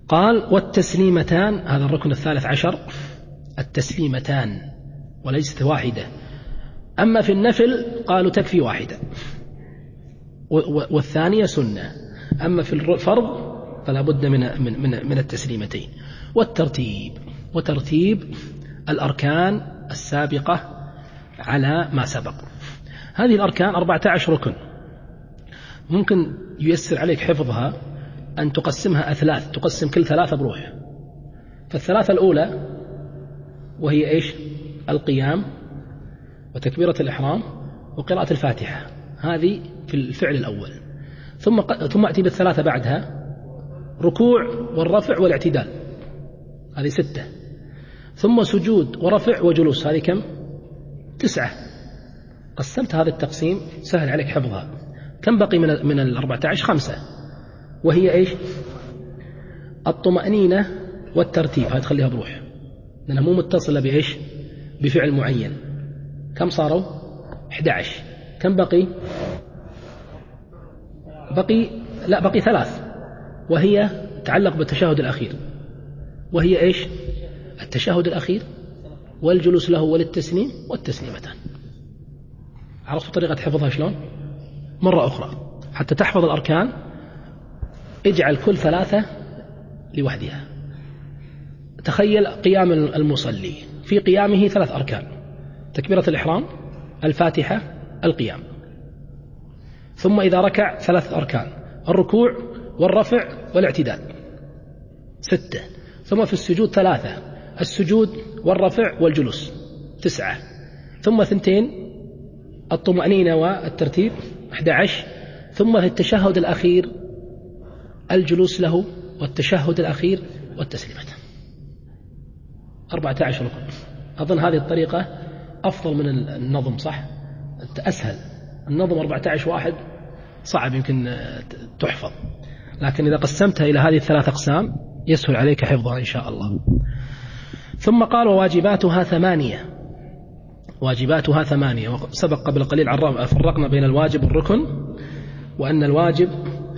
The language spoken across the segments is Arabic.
قال والتسليمتان، هذا الركن الثالث عشر، التسليمتان وليست واحدة. أما في النفل قالوا تكفي واحدة والثانية سنة، أما في الفرض فلا بد من التسليمتين. وترتيب الأركان السابقة على ما سبق. هذه الأركان 14 ركن، ممكن ييسر عليك حفظها أن تقسمها أثلاث، تقسم كل ثلاثة بروح. فالثلاثة الأولى وهي إيش؟ القيام وتكبيرة الإحرام وقراءة الفاتحة، هذه في الفعل الأول. ثم أتي بالثلاثة بعدها، ركوع والرفع والاعتدال، هذه 6. ثم سجود ورفع وجلوس، هذه كم؟ 9. قسمت هذا التقسيم سهل عليك حفظها. كم بقي من 14؟ 5، وهي إيش؟ الطمأنينة والترتيب، هذه تخليها بروح لأنها مو متصلة بإيش؟ بفعل معين. كم صاروا؟ 11. كم بقي؟ بقي 3، وهي تعلق بالتشهد الأخير، وهي إيش؟ التشهد الأخير والجلوس له وللتسليم والتسليمتان. عرفتوا طريقة حفظها شلون؟ مرة أخرى حتى تحفظ الأركان، اجعل كل 3 لوحدها. تخيل قيام المصلي، في قيامه 3 أركان: تكبيرة الإحرام، الفاتحة، القيام. ثم إذا ركع 3 أركان: الركوع والرفع والاعتدال، 6. ثم في السجود 3: السجود والرفع والجلوس، 9. ثم 2: الطمأنينة والترتيب، 11. ثم في التشهد الأخير الجلوس له والتشهد الأخير والتسليمة، 14 ركن. أظن هذه الطريقة أفضل من النظم، صح؟ أسهل. النظم 14 واحد صعب يمكن تحفظ، لكن إذا قسمتها إلى هذه 3 أقسام يسهل عليك حفظها إن شاء الله. ثم قال وواجباتها 8. واجباتها 8، وسبق قبل قليل فرقنا بين الواجب والركن، وأن الواجب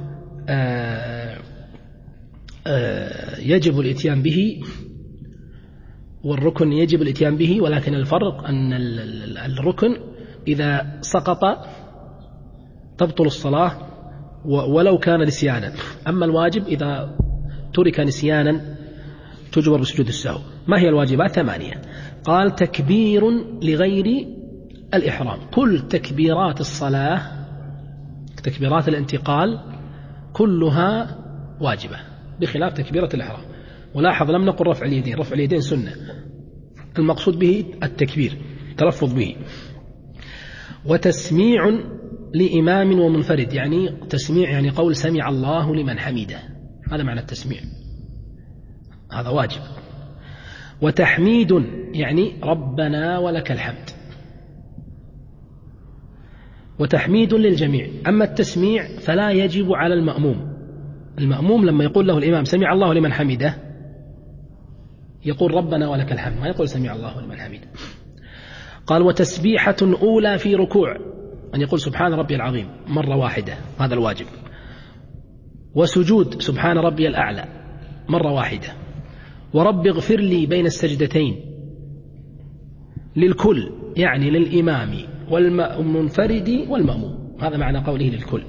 يجب الاتيان به، والركن يجب الاتيان به، ولكن الفرق أن الركن إذا سقط تبطل الصلاة ولو كان نسيانا، أما الواجب إذا ترك نسيانا تجبر بسجود السهو. ما هي الواجبات؟ 8. قال تكبير لغير الإحرام، كل تكبيرات الصلاة، تكبيرات الانتقال كلها واجبة بخلاف تكبيرة الإحرام. ولاحظ لم نقل رفع اليدين، رفع اليدين سنة، المقصود به التكبير، تلفظ به. وتسميع لإمام ومنفرد، يعني تسميع يعني قول سمع الله لمن حمده، هذا معنى التسميع، هذا واجب. وتحميد يعني ربنا ولك الحمد، وتحميد للجميع. أما التسميع فلا يجب على المأموم. المأموم لما يقول له الإمام سمع الله لمن حمده يقول ربنا ولك الحمد، ما يقول سمع الله لمن حمده. قال وتسبيحة أولى في ركوع، أن يقول سبحان ربي العظيم مرة واحدة، هذا الواجب. وسجود سبحان ربي الأعلى مرة واحدة. ورب اغفر لي بين السجدتين للكل، يعني للإمام والمنفرد والمأموم، هذا معنى قوله للكل.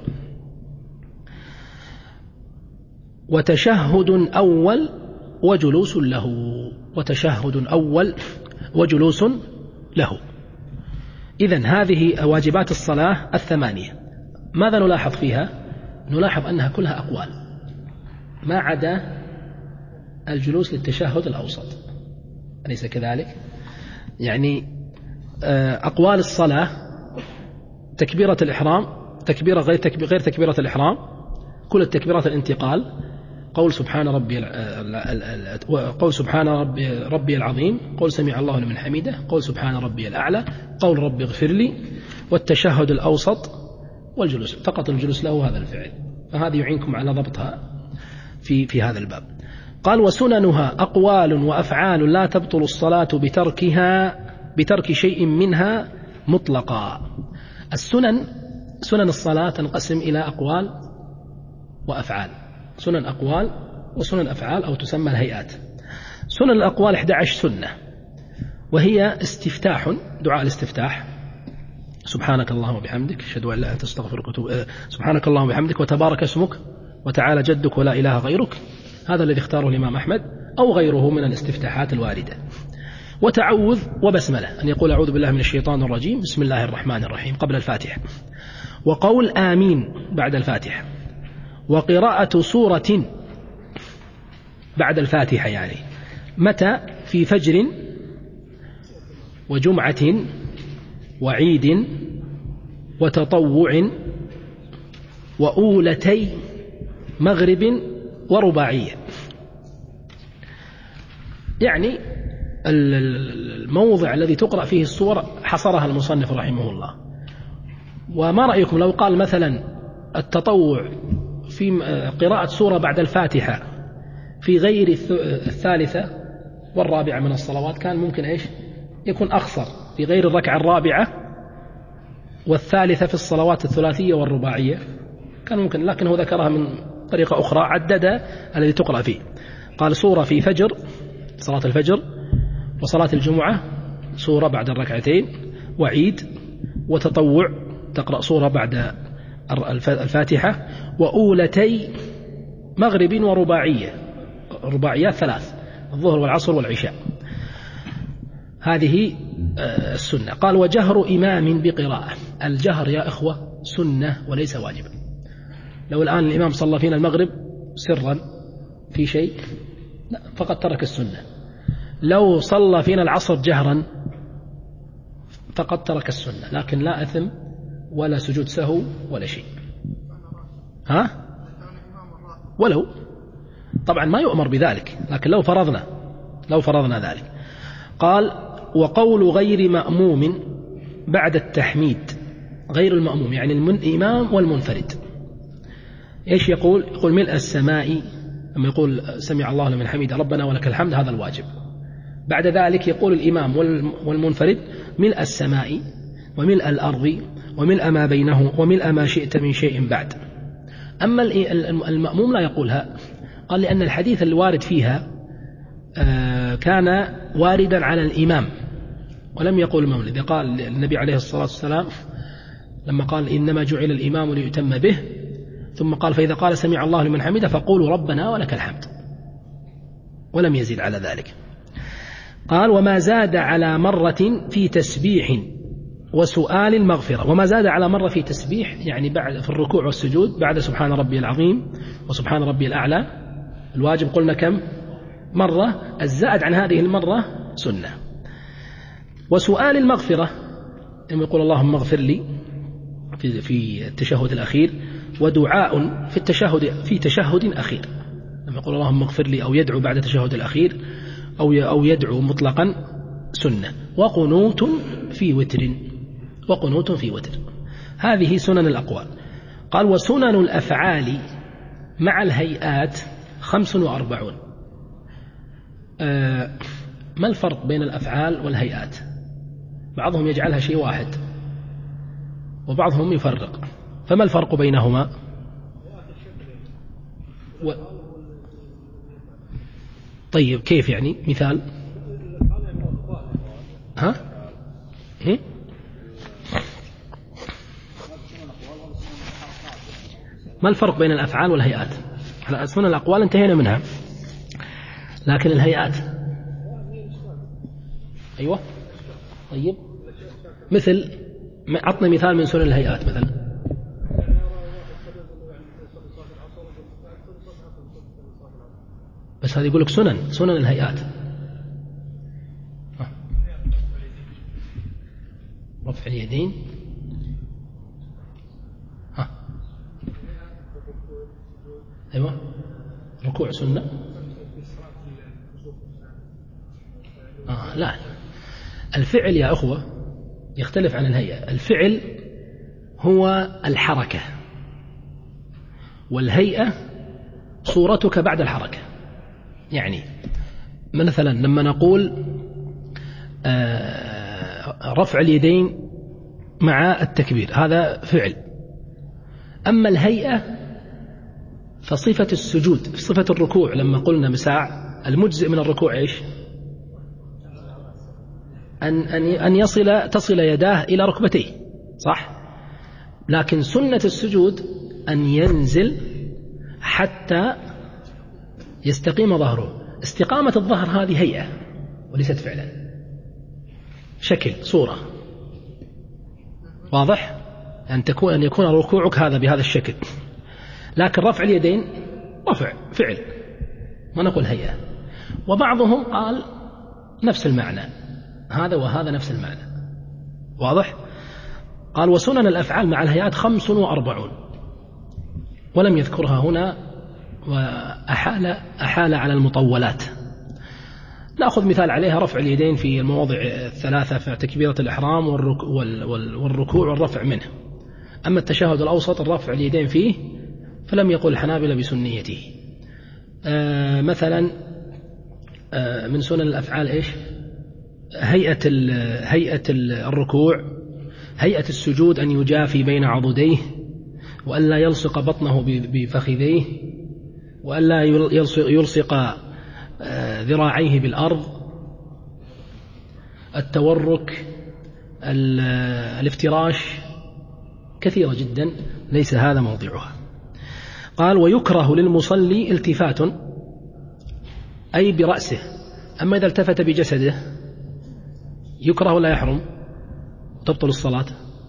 وتشهد أول وجلوس له، وتشهد أول وجلوس له. إذن هذه واجبات الصلاة 8. ماذا نلاحظ فيها؟ نلاحظ أنها كلها أقوال ما عدا الجلوس للتشهد الأوسط، أليس كذلك؟ يعني أقوال الصلاة تكبيرة الإحرام، تكبيرة غير تكبيرة الإحرام، كل التكبيرات الانتقال، قول سبحان ربي العظيم، قول سمع الله لمن حمده، قول سبحان ربي الأعلى، قول رب اغفر لي، والتشهد الأوسط والجلوس، فقط الجلوس له هذا الفعل. فهذه يعينكم على ضبطها في هذا الباب. قال وسننها أقوال وأفعال لا تبطل الصلاة بترك شيء منها مطلقا. سنن الصلاة تنقسم إلى أقوال وأفعال. سنن أقوال وسنن الأفعال أو تسمى الهيئات. سنن الأقوال 11 سنة، وهي استفتاح، دعاء الاستفتاح، سبحانك اللهم وبحمدك أشهد أن لا إله إلا أنت أستغفرك وأتوب، سبحانك اللهم وبحمدك وتبارك اسمك وتعالى جدك ولا إله غيرك، هذا الذي اختاره الإمام أحمد، أو غيره من الاستفتاحات الواردة. وتعوذ وبسملة، أن يقول أعوذ بالله من الشيطان الرجيم بسم الله الرحمن الرحيم قبل الفاتحة، وقول آمين بعد الفاتحة، وقراءة سورة بعد الفاتحة، يعني متى؟ في فجر وجمعة وعيد وتطوع وأولتي مغرب ورباعية. يعني الموضع الذي تقرأ فيه السور حصرها المصنف رحمه الله. وما رأيكم لو قال مثلا التطوع في قراءة سورة بعد الفاتحة في غير الثالثة والرابعة من الصلوات، كان ممكن إيش يكون أخصر، في غير الركعة الرابعة والثالثة في الصلوات الثلاثية والرباعية كان ممكن، لكن هو ذكرها من طريقة أخرى، عدد الذي تقرأ فيه. قال سورة في فجر، صلاة الفجر، وصلاة الجمعة سورة بعد الركعتين، وعيد، وتطوع تقرأ سورة بعد الفاتحة، وأولتي مغرب ورباعية، رباعيات 3، الظهر والعصر والعشاء. هذه السنة. قال وجهر إمام بقراءة. الجهر يا إخوة سنة وليس واجبا. لو الآن الإمام صلى فينا المغرب سرا في شيء فقد ترك السنة، لو صلى فينا العصر جهرا فقد ترك السنة، لكن لا أثم ولا سجود سهو ولا شيء. ولو طبعا ما يؤمر بذلك، لكن لو فرضنا ذلك. قال وقول غير مأموم بعد التحميد، غير المأموم يعني الإمام والمنفرد، إيش يقول؟ يقول ملء السماء، لما يقول سمع الله لمن حمده ربنا ولك الحمد، هذا الواجب. بعد ذلك يقول الإمام والمنفرد ملء السماء وملء الأرض وملء ما بينه وملء ما شئت من شيء بعد. أما المأموم لا يقولها، قال لأن الحديث الوارد فيها كان واردا على الإمام ولم يقول المأموم. إذا قال النبي عليه الصلاة والسلام لما قال إنما جعل الإمام ليؤتم به، ثم قال فإذا قال سمع الله لمن حمده فقولوا ربنا ولك الحمد، ولم يزيد على ذلك. قال وما زاد على مرة في تسبيح وسؤال المغفرة. وما زاد على مرة في تسبيح يعني بعد في الركوع والسجود بعد سبحان ربي العظيم وسبحان ربي الأعلى، الواجب قلنا كم مرة، الزائد عن هذه المرة سنة. وسؤال المغفرة لما يقول اللهم اغفر لي في التشهد الأخير، ودعاء في تشهد أخير لما يقول اللهم اغفر لي، أو يدعو بعد التشهد الأخير، أو يدعو مطلقا سنة. وقنوت في وتر. هذه سنن الأقوال. قال وسنن الأفعال مع الهيئات 45. ما الفرق بين الأفعال والهيئات؟ بعضهم يجعلها شيء واحد وبعضهم يفرق، فما الفرق بينهما؟ طيب كيف يعني؟ مثال ما الفرق بين الأفعال والهيئات؟ سنن الأقوال انتهينا منها، لكن الهيئات أيوة. طيب مثل عطنا مثال من سنن الهيئات مثلا. بس هذا يقول لك سنن الهيئات. رفع اليدين، أيوة ركوع سنة. لا، الفعل يا أخوة يختلف عن الهيئة. الفعل هو الحركة، والهيئة صورتك بعد الحركة. يعني مثلا لما نقول رفع اليدين مع التكبير هذا فعل، أما الهيئة فصفة السجود صفة الركوع لما قلنا مساع المجزئ من الركوع إيش؟ أن تصل يداه إلى ركبتيه، صح؟ لكن سنة السجود أن ينزل حتى يستقيم ظهره. استقامة الظهر هذه هيئة وليست فعلا، شكل صورة، واضح؟ أن يكون ركوعك هذا بهذا الشكل. لكن رفع اليدين رفع فعل، ما نقول هيئة. وبعضهم قال نفس المعنى، هذا وهذا نفس المعنى، واضح؟ قال وسنن الأفعال مع الهيئات 45 ولم يذكرها هنا، وأحال على المطولات. نأخذ مثال عليها رفع اليدين في المواضع الثلاثة في تكبيرة الإحرام والركوع والرفع منه. أما التشهد الأوسط الرفع اليدين فيه فلم يقل الحنابلة بسنيته. مثلا من سنن الأفعال إيش؟ هيئة الركوع، هيئة السجود أن يجافي بين عضديه، وألا يلصق بطنه بفخذيه، وألا يلصق ذراعيه بالأرض، التورك، الافتراش، كثيرة جدا ليس هذا موضعها. قال ويكره للمصلي التفات أي برأسه. أما إذا التفت بجسده يكره ولا يحرم؟ تبطل الصلاة.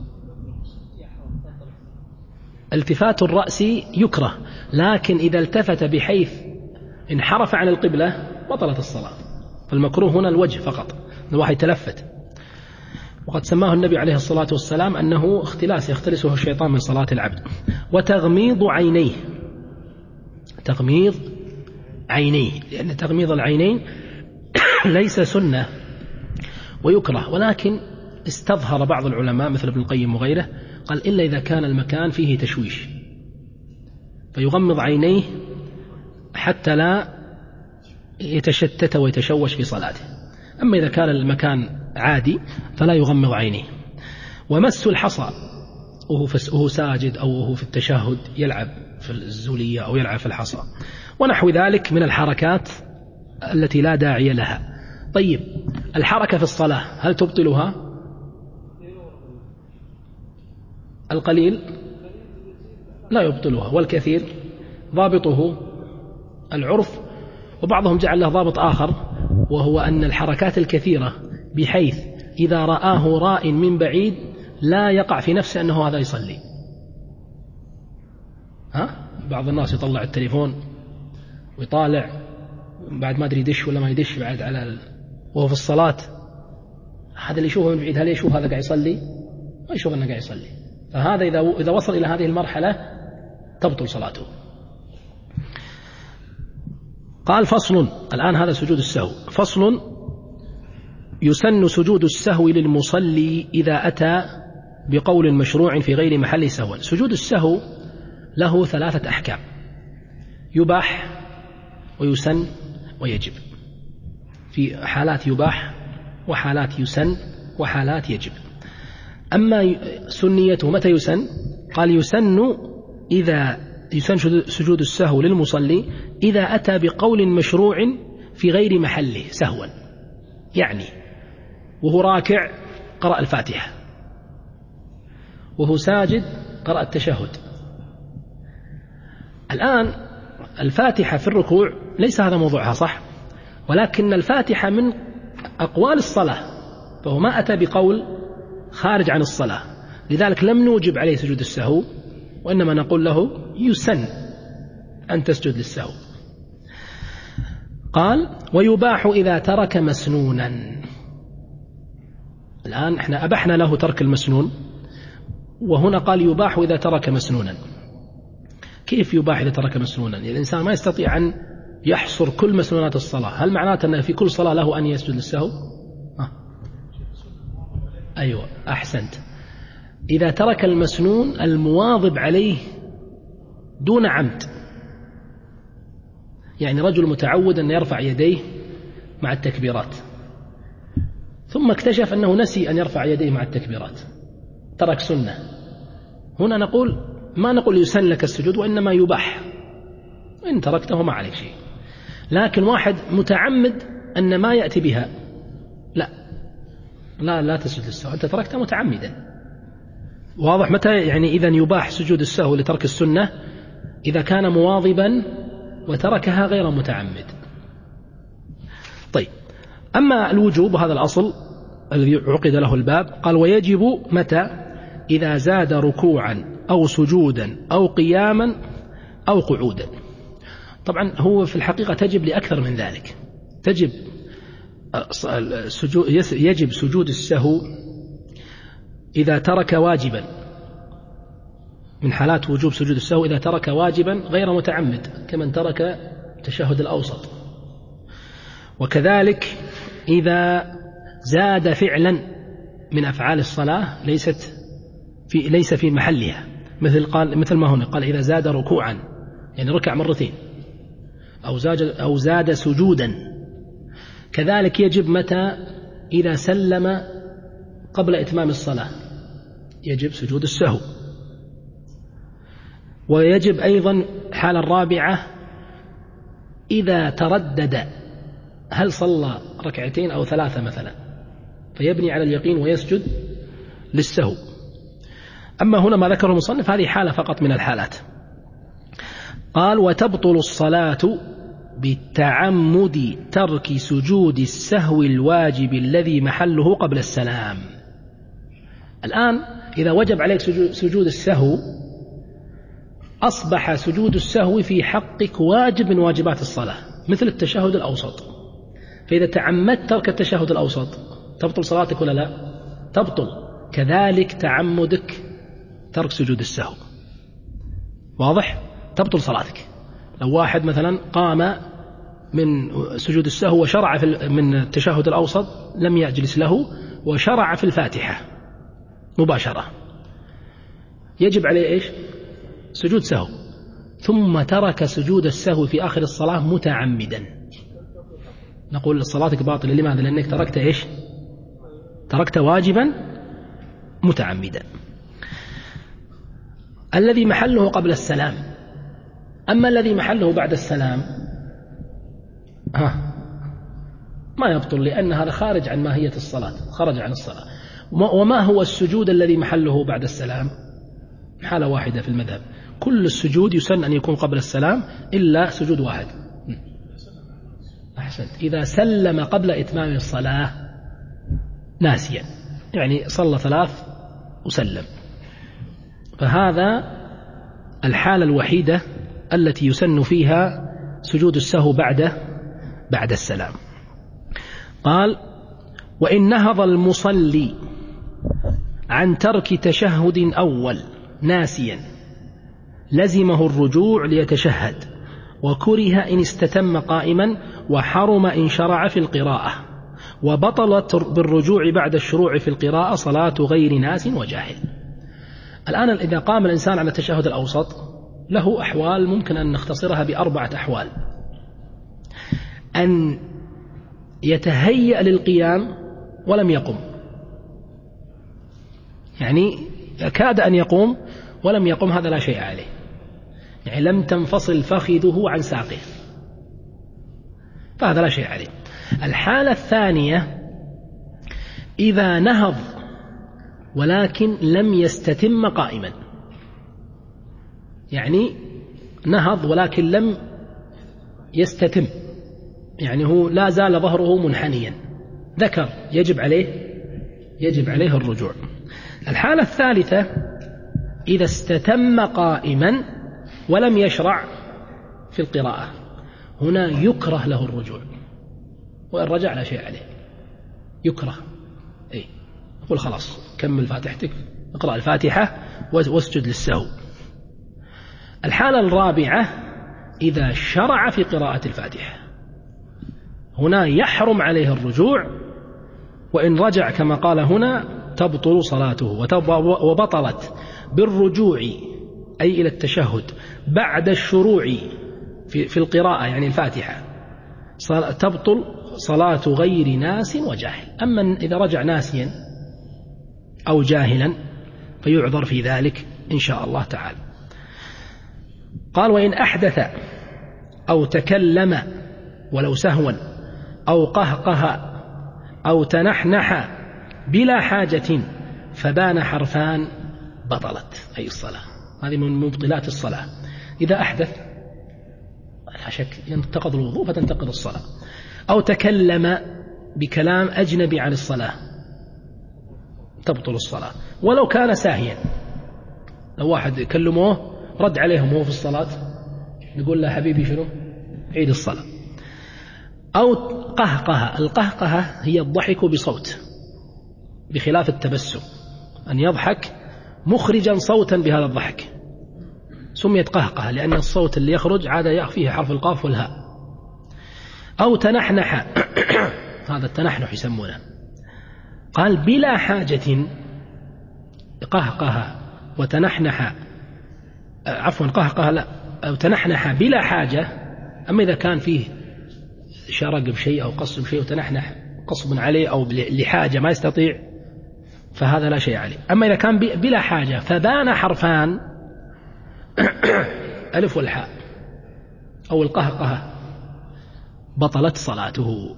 التفات الرأس يكره، لكن إذا التفت بحيث انحرف عن القبلة بطلت الصلاة. فالمكروه هنا الوجه فقط، الواحد يتلفت. وقد سماه النبي عليه الصلاة والسلام أنه اختلاس يختلسه الشيطان من صلاة العبد. وتغميض عينيه، تغميض عينيه، لأن تغميض العينين ليس سنة ويكره، ولكن استظهر بعض العلماء مثل ابن القيم وغيره قال إلا إذا كان المكان فيه تشويش فيغمض عينيه حتى لا يتشتت ويتشوش في صلاته. أما إذا كان المكان عادي فلا يغمض عينيه. ومس الحصى وهو ساجد أو وهو في التشهد يلعب في الزولية أو يلعب في الحصى ونحو ذلك من الحركات التي لا داعي لها. طيب الحركة في الصلاة هل تبطلها؟ القليل لا يبطلها، والكثير ضابطه العرف. وبعضهم جعل له ضابط آخر، وهو أن الحركات الكثيرة بحيث إذا رآه راء من بعيد لا يقع في نفسه أنه هذا يصلي. بعض الناس يطلع التليفون ويطالع بعد ما أدري يدش ولا ما يدش بعد وهو في الصلاة، هذا اللي يشوفه من بعيد هل يشوف هذا قاعد يصلي؟ ما يشوف أنه قاعد يصلي. فهذا إذا وصل إلى هذه المرحلة تبطل صلاته. قال فصل، الآن هذا سجود السهو. فصل: يسن سجود السهو للمصلي إذا أتى بقول مشروع في غير محل سهو. سجود السهو له 3 أحكام: يباح ويسن ويجب. في حالات يباح وحالات يسن وحالات يجب. أما سنيته متى يسن؟ قال يسن سجود السهو للمصلي إذا أتى بقول مشروع في غير محله سهوا، يعني وهو راكع قرأ الفاتحة، وهو ساجد قرأ التشهد. الآن الفاتحة في الركوع ليس هذا موضوعها صح، ولكن الفاتحة من أقوال الصلاة، فهو ما أتى بقول خارج عن الصلاة، لذلك لم نوجب عليه سجود السهو، وإنما نقول له يسن أن تسجد للسهو. قال ويباح إذا ترك مسنونا. الآن احنا أبحنا له ترك المسنون، وهنا قال يباح إذا ترك مسنونا. كيف يباح إذا ترك مسنونا؟ يعني الإنسان ما يستطيع أن يحصر كل مسنونات الصلاة. هل معناته أن في كل صلاة له أن يسجد للسهو؟ أيوة أحسنت. إذا ترك المسنون المواظب عليه دون عمد، يعني رجل متعود أن يرفع يديه مع التكبيرات، ثم اكتشف أنه نسي أن يرفع يديه مع التكبيرات، ترك سنة. هنا ما نقول يسن لك السجود، وإنما يباح إن تركته ما عليك شيء. لكن واحد متعمد أن ما يأتي بها، لا تسجد للسهو، أنت تركته متعمدا. واضح؟ متى يعني إذن يباح سجود السهو لترك السنة؟ إذا كان مواظبا وتركها غير متعمد. طيب، أما الوجوب، وهذا الأصل الذي عقد له الباب، قال ويجب متى؟ إذا زاد ركوعا أو سجودا أو قياما أو قعودا. طبعا هو في الحقيقة تجب لأكثر من ذلك. يجب سجود السهو إذا ترك واجبا، من حالات وجوب سجود السهو إذا ترك واجبا غير متعمد، كمن ترك التشهد الأوسط. وكذلك إذا زاد فعلا من أفعال الصلاة ليس في محلها، مثل ما هنا قال إذا زاد ركوعا، يعني ركع مرتين، أو زاد سجودا. كذلك يجب متى؟ إذا سلم قبل إتمام الصلاة يجب سجود السهو. ويجب أيضا حالة الرابعة إذا تردد هل صلى ركعتين أو 3 مثلا، فيبني على اليقين ويسجد للسهو. أما هنا ما ذكره المصنف هذه حالة فقط من الحالات. قال وتبطل الصلاة بالتعمد ترك سجود السهو الواجب الذي محله قبل السلام. الآن إذا وجب عليك سجود السهو، أصبح سجود السهو في حقك واجب من واجبات الصلاة، مثل التشهد الأوسط. فإذا تعمدت ترك التشهد الأوسط تبطل صلاتك ولا لا؟ تبطل. كذلك تعمدك ترك سجود السهو، واضح؟ تبطل صلاتك. لو واحد مثلا قام من سجود السهو وشرع من التشهد الأوسط، لم يجلس له وشرع في الفاتحة مباشرة، يجب عليه إيش؟ سجود سهو، ثم ترك سجود السهو في آخر الصلاة متعمدا، نقول صلاتك باطلة. لماذا؟ لأنك تركت إيش؟ تركت واجبا متعمدا الذي محله قبل السلام. أما الذي محله بعد السلام ما يبطل، لأن هذا خارج عن ماهية الصلاة، خرج عن الصلاة. وما هو السجود الذي محله بعد السلام؟ حالة واحدة في المذهب، كل السجود يسن أن يكون قبل السلام إلا سجود واحد. أحسنت، إذا سلم قبل إتمام الصلاة ناسيا، يعني صلى 3 وسلم، فهذا الحالة الوحيدة التي يسن فيها سجود السهو بعد السلام. قال وإن نهض المصلي عن ترك تشهد أول ناسيا لزمه الرجوع ليتشهد، وكره إن استتم قائما، وحرم إن شرع في القراءة، وبطلت بالرجوع بعد الشروع في القراءة صلاة غير ناس وجاهل. الآن إذا قام الإنسان على التشهد الأوسط له أحوال ممكن أن نختصرها ب4 أحوال: أن يتهيأ للقيام ولم يقم، يعني كاد أن يقوم ولم يقم، هذا لا شيء عليه، يعني لم تنفصل فخذه عن ساقه، فهذا لا شيء عليه. الحالة الثانية إذا نهض ولكن لم يستتم قائما، يعني نهض ولكن لم يستتم، يعني هو لا زال ظهره منحنيا، ذكر يجب عليه الرجوع. الحالة الثالثة إذا استتم قائما ولم يشرع في القراءة، هنا يكره له الرجوع، وإن رجع لا شيء عليه، يكره. يقول خلاص كمل فاتحتك، اقرأ الفاتحة واسجد للسهو. الحالة الرابعة إذا شرع في قراءة الفاتحة، هنا يحرم عليه الرجوع، وإن رجع كما قال هنا تبطل صلاته، وبطلت بالرجوع أي إلى التشهد بعد الشروع في القراءة، يعني الفاتحة، تبطل صلاة غير ناس وجاهل. أما إذا رجع ناسيا أو جاهلا فيعذر في ذلك إن شاء الله تعالى. قال وإن أحدث أو تكلم ولو سهوا أو قهقه أو تنحنح بلا حاجة فبان حرفان بطلت أي الصلاة. هذه من مبطلات الصلاة. إذا أحدث لا شك ينتقض الوضوء فتنتقض الصلاة. أو تكلم بكلام أجنبي عن الصلاة تبطل الصلاة ولو كان ساهيا. لو واحد كلموه رد عليهم وهو في الصلاة نقول له حبيبي شنو عيد الصلاة. أو قهقه. القهقه هي الضحك بصوت بخلاف التبسم، أن يضحك مخرجا صوتا بهذا الضحك سميت قهقه لأن الصوت اللي يخرج عادة فيه حرف القاف والهاء. أو تنحنح هذا التنحنح يسمونه. قال بلا حاجة قهقه وتنحنح عفوا قهقه لا أو تنحنح بلا حاجة. أما إذا كان فيه شرق بشيء أو قص بشيء وتنحنح قصب عليه أو لحاجة ما يستطيع فهذا لا شيء عليه. أما إذا كان بلا حاجة فبان حرفان ألف والحاء أو القهقه بطلت صلاته.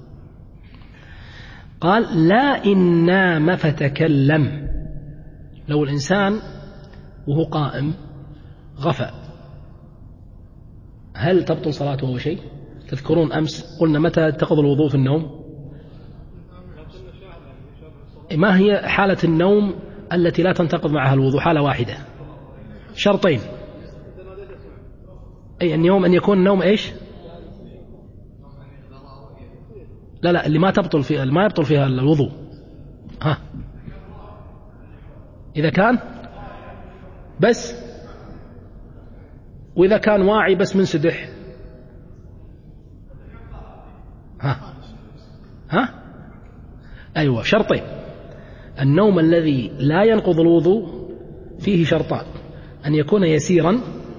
قال لا إن نام فتكلم. لو الإنسان وهو قائم غفى هل تبطل صلاته أو شيء؟ تذكرون أمس قلنا متى تنتقض الوضوء في النوم؟ ما هي حالة النوم التي لا تنتقض معها الوضوء؟ حالة واحدة، شرطين. أي اليوم أن يكون النوم إيش؟ لا اللي ما تبطل فيها ما يبطل فيها الوضوء. ها إذا كان بس، وإذا كان واعي بس منسدح. ها أيوة شرطين. النوم الذي لا ينقض الوضوء فيه شرطان: أن يكون يسيرا،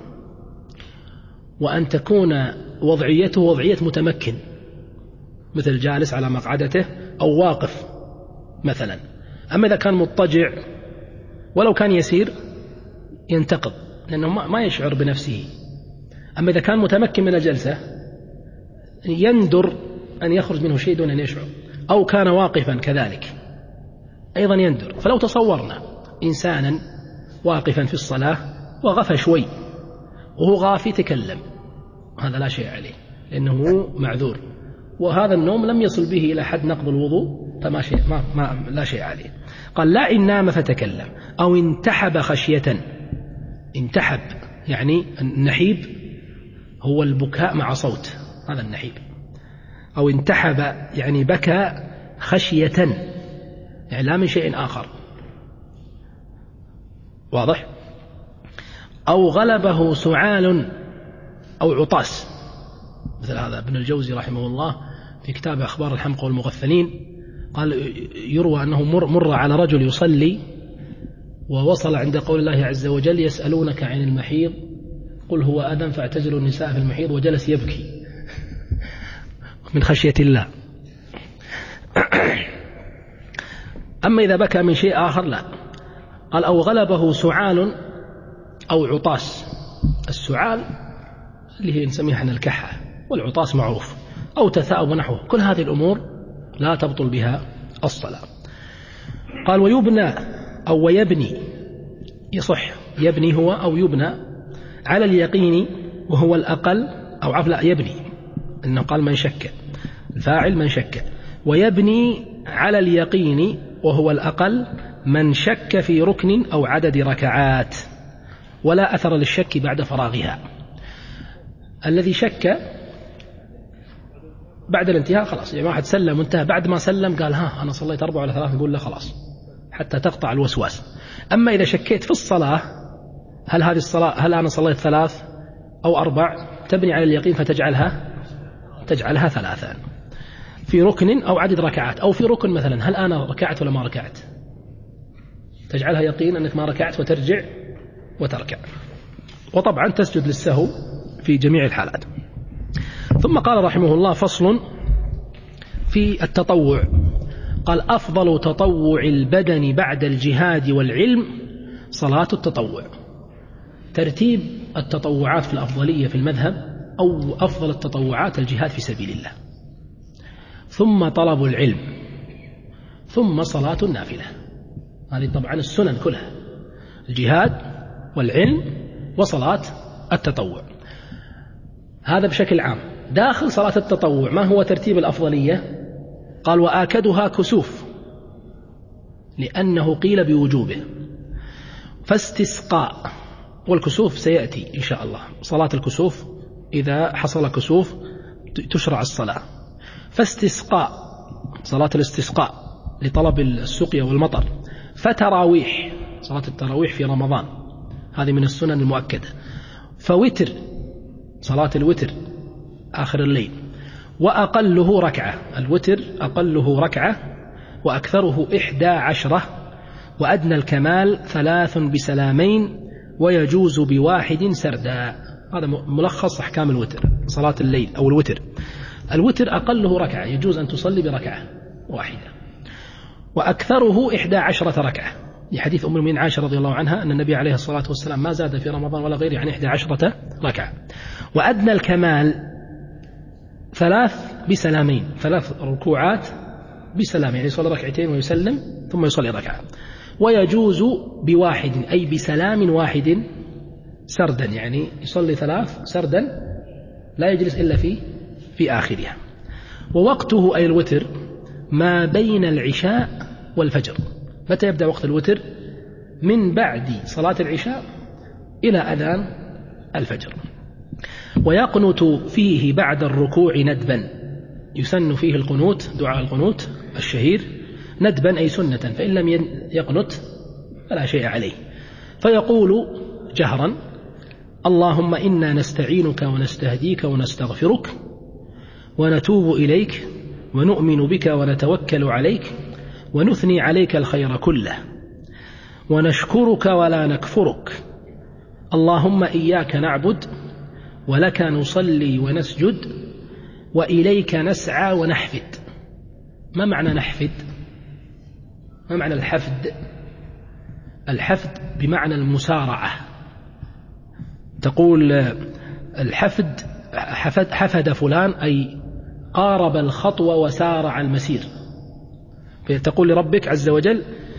وأن تكون وضعيته وضعية متمكن مثل جالس على مقعدته أو واقف مثلا. أما إذا كان مضطجع ولو كان يسير ينتقض لأنه ما يشعر بنفسه. أما إذا كان متمكن من الجلسة يندر أن يخرج منه شيء دون أن يشعر، أو كان واقفا كذلك أيضا يندر. فلو تصورنا إنسانا واقفا في الصلاة وغفى شوي وهو غافي تكلم هذا لا شيء عليه لأنه معذور، وهذا النوم لم يصل به إلى حد نقض الوضوء فما شيء لا شيء عليه. قال لا إن نام فتكلم أو انتحب خشية. انتحب يعني النحيب هو البكاء مع صوت، هذا النحيب. أو انتحب يعني بكى خشية يعني لا من شيء آخر، واضح. أو غلبه سعال أو عطاس، مثل هذا ابن الجوزي رحمه الله في كتاب أخبار الحمقى والمغفلين قال يروى أنه مر على رجل يصلي ووصل عند قول الله عز وجل يسألونك عن المحيض قل هو أذى فاعتزلوا النساء في المحيض، وجلس يبكي من خشية الله. أما إذا بكى من شيء آخر لا. قال أو غلبه سعال أو عطاس. السعال اللي هي نسميها احنا الكحة، والعطاس معروف، أو تثاؤب ونحوه. كل هذه الأمور لا تبطل بها الصلاة. قال ويبنى أو ويبني، يصح يبني هو أو يبنى على اليقين وهو الأقل، أو عفلا يبني إنه قال من شك، الفاعل من شك. ويبني على اليقين وهو الأقل من شك في ركن أو عدد ركعات ولا أثر للشك بعد فراغها. الذي شك بعد الانتهاء خلاص، يعني واحد سلم وانتهى، بعد ما سلم قال ها أنا صليت 4 ولا 3، نقول له خلاص حتى تقطع الوسواس. أما إذا شكيت في الصلاة هل هذه الصلاة هل أنا صليت 3 أو 4 تبني على اليقين فتجعلها 3 في ركن أو عدد ركعات. أو في ركن مثلا هل أنا ركعت ولا ما ركعت، تجعلها يقين أنك ما ركعت وترجع وتركع. وطبعا تسجد للسهو في جميع الحالات. ثم قال رحمه الله فصل في التطوع. قال أفضل تطوع البدن بعد الجهاد والعلم صلاة التطوع. ترتيب التطوعات في الأفضلية في المذهب أو أفضل التطوعات الجهاد في سبيل الله، ثم طلب العلم، ثم صلاة النافلة. هذه طبعا السنن كلها: الجهاد والعلم وصلاة التطوع. هذا بشكل عام. داخل صلاة التطوع ما هو ترتيب الأفضلية؟ قال: وآكدها كسوف، لأنه قيل بوجوبه، فاستسقاء، والكسوف سيأتي إن شاء الله، صلاة الكسوف إذا حصل كسوف تشرع الصلاة. فاستسقاء، صلاة الاستسقاء لطلب السقيا والمطر. فتراويح، صلاة التراويح في رمضان، هذه من السنن المؤكدة. فوتر، صلاة الوتر آخر الليل، وأقله ركعة، الوتر أقله ركعة وأكثره 11، وأدنى الكمال 3 بسلامين، ويجوز بواحد سردا. هذا ملخص أحكام الوتر، صلاة الليل أو الوتر. الوتر أقله ركعة، يجوز أن تصلي بركعة واحدة، وأكثره 11 ركعة، لحديث أم المؤمنين عائشة رضي الله عنها أن النبي عليه الصلاة والسلام ما زاد في رمضان ولا غيره عن 11 ركعة. وأدنى الكمال 3 بسلامين، 3 ركوعات بسلام، يعني يصلي ركعتين ويسلم ثم يصلي ركعة. ويجوز بواحد، أي بسلام واحد سردا، يعني يصلي 3 سردا لا يجلس إلا في آخرها. ووقته أي الوتر ما بين العشاء والفجر. متى يبدأ وقت الوتر؟ من بعد صلاة العشاء إلى أذان الفجر. ويقنت فيه بعد الركوع ندبا، يسن فيه القنوت، دعاء القنوت الشهير، ندبا أي سنة، فإن لم يقنت فلا شيء عليه. فيقول جهرا: اللهم إنا نستعينك ونستهديك ونستغفرك ونتوب إليك ونؤمن بك ونتوكل عليك ونثني عليك الخير كله ونشكرك ولا نكفرك، اللهم إياك نعبد ولك نصلي ونسجد وإليك نسعى ونحفد. ما معنى نحفد؟ ما معنى الحفد؟ الحفد بمعنى المسارعة. تقول الحفد، حفد فلان أي قارب الخطوة وسارع المسير. تقول لربك عز وجل: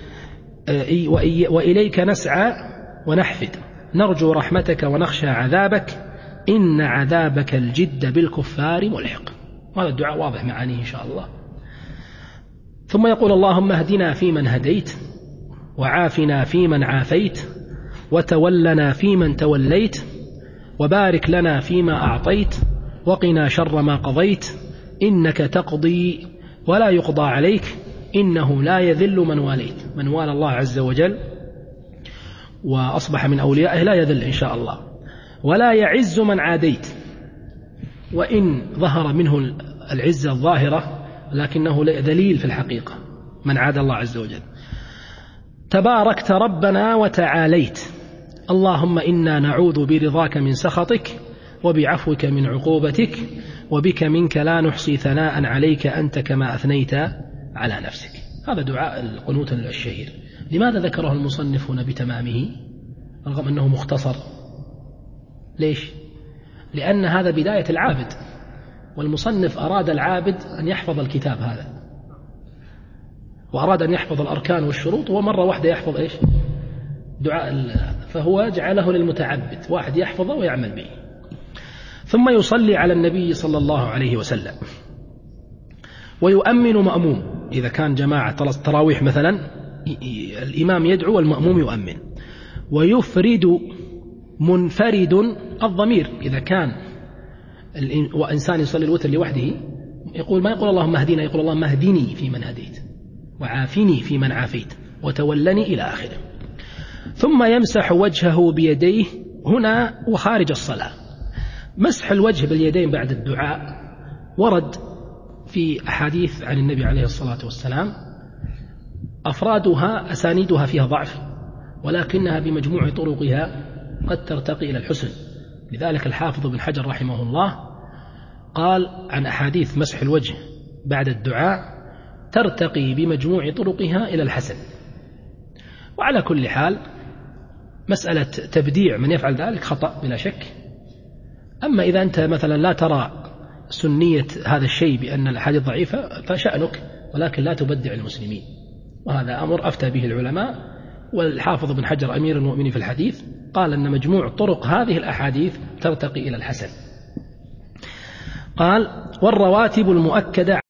وإليك نسعى ونحفد، نرجو رحمتك ونخشى عذابك، إن عذابك الجد بالكفار ملحق. هذا الدعاء واضح معانيه إن شاء الله. ثم يقول: اللهم اهدنا فيمن هديت، وعافنا فيمن عافيت، وتولنا فيمن توليت، وبارك لنا فيما أعطيت، وقنا شر ما قضيت، إنك تقضي ولا يقضى عليك، إنه لا يذل من واليت. من والى الله عز وجل وأصبح من أوليائه لا يذل إن شاء الله، ولا يعز من عاديت، وإن ظهر منه العزة الظاهرة لكنه ذليل في الحقيقة من عاد الله عز وجل. تباركت ربنا وتعاليت، اللهم إنا نعوذ برضاك من سخطك وبعفوك من عقوبتك وبك منك لا نحصي ثناء عليك أنت كما أثنيت على نفسك. هذا دعاء القنوت الشهير. لماذا ذكره المصنف هنا بتمامه رغم أنه مختصر؟ ليش؟ لأن هذا بداية العابد، والمصنف أراد العابد أن يحفظ الكتاب هذا، وأراد أن يحفظ الأركان والشروط، ومرة واحدة يحفظ إيش؟ دعاء، فهو جعله للمتعبد، واحد يحفظه ويعمل به. ثم يصلي على النبي صلى الله عليه وسلم، ويؤمن مأموم. إذا كان جماعة تراويح مثلا، الإمام يدعو والمأموم يؤمن. ويفرد منفرد الضمير، إذا كان وإنسان يصلي الوتر لوحده يقول، ما يقول اللهم اهدنا، يقول اللهم اهدني في من هديت، وعافني في من عافيت، وتولني إلى آخره. ثم يمسح وجهه بيديه هنا وخارج الصلاة. مسح الوجه باليدين بعد الدعاء ورد في أحاديث عن النبي عليه الصلاة والسلام، أفرادها أسانيدها فيها ضعف، ولكنها بمجموع طرقها قد ترتقي إلى الحسن. لذلك الحافظ بن حجر رحمه الله قال عن أحاديث مسح الوجه بعد الدعاء ترتقي بمجموع طرقها إلى الحسن. وعلى كل حال مسألة تبديع من يفعل ذلك خطأ بلا شك. أما إذا أنت مثلا لا ترى سنية هذا الشيء بأن الأحاديث ضعيفة فشأنك، ولكن لا تبدع المسلمين. وهذا أمر أفتى به العلماء، والحافظ بن حجر أمير المؤمنين في الحديث قال أن مجموع طرق هذه الأحاديث ترتقي إلى الحسن. قال والرواتب المؤكدة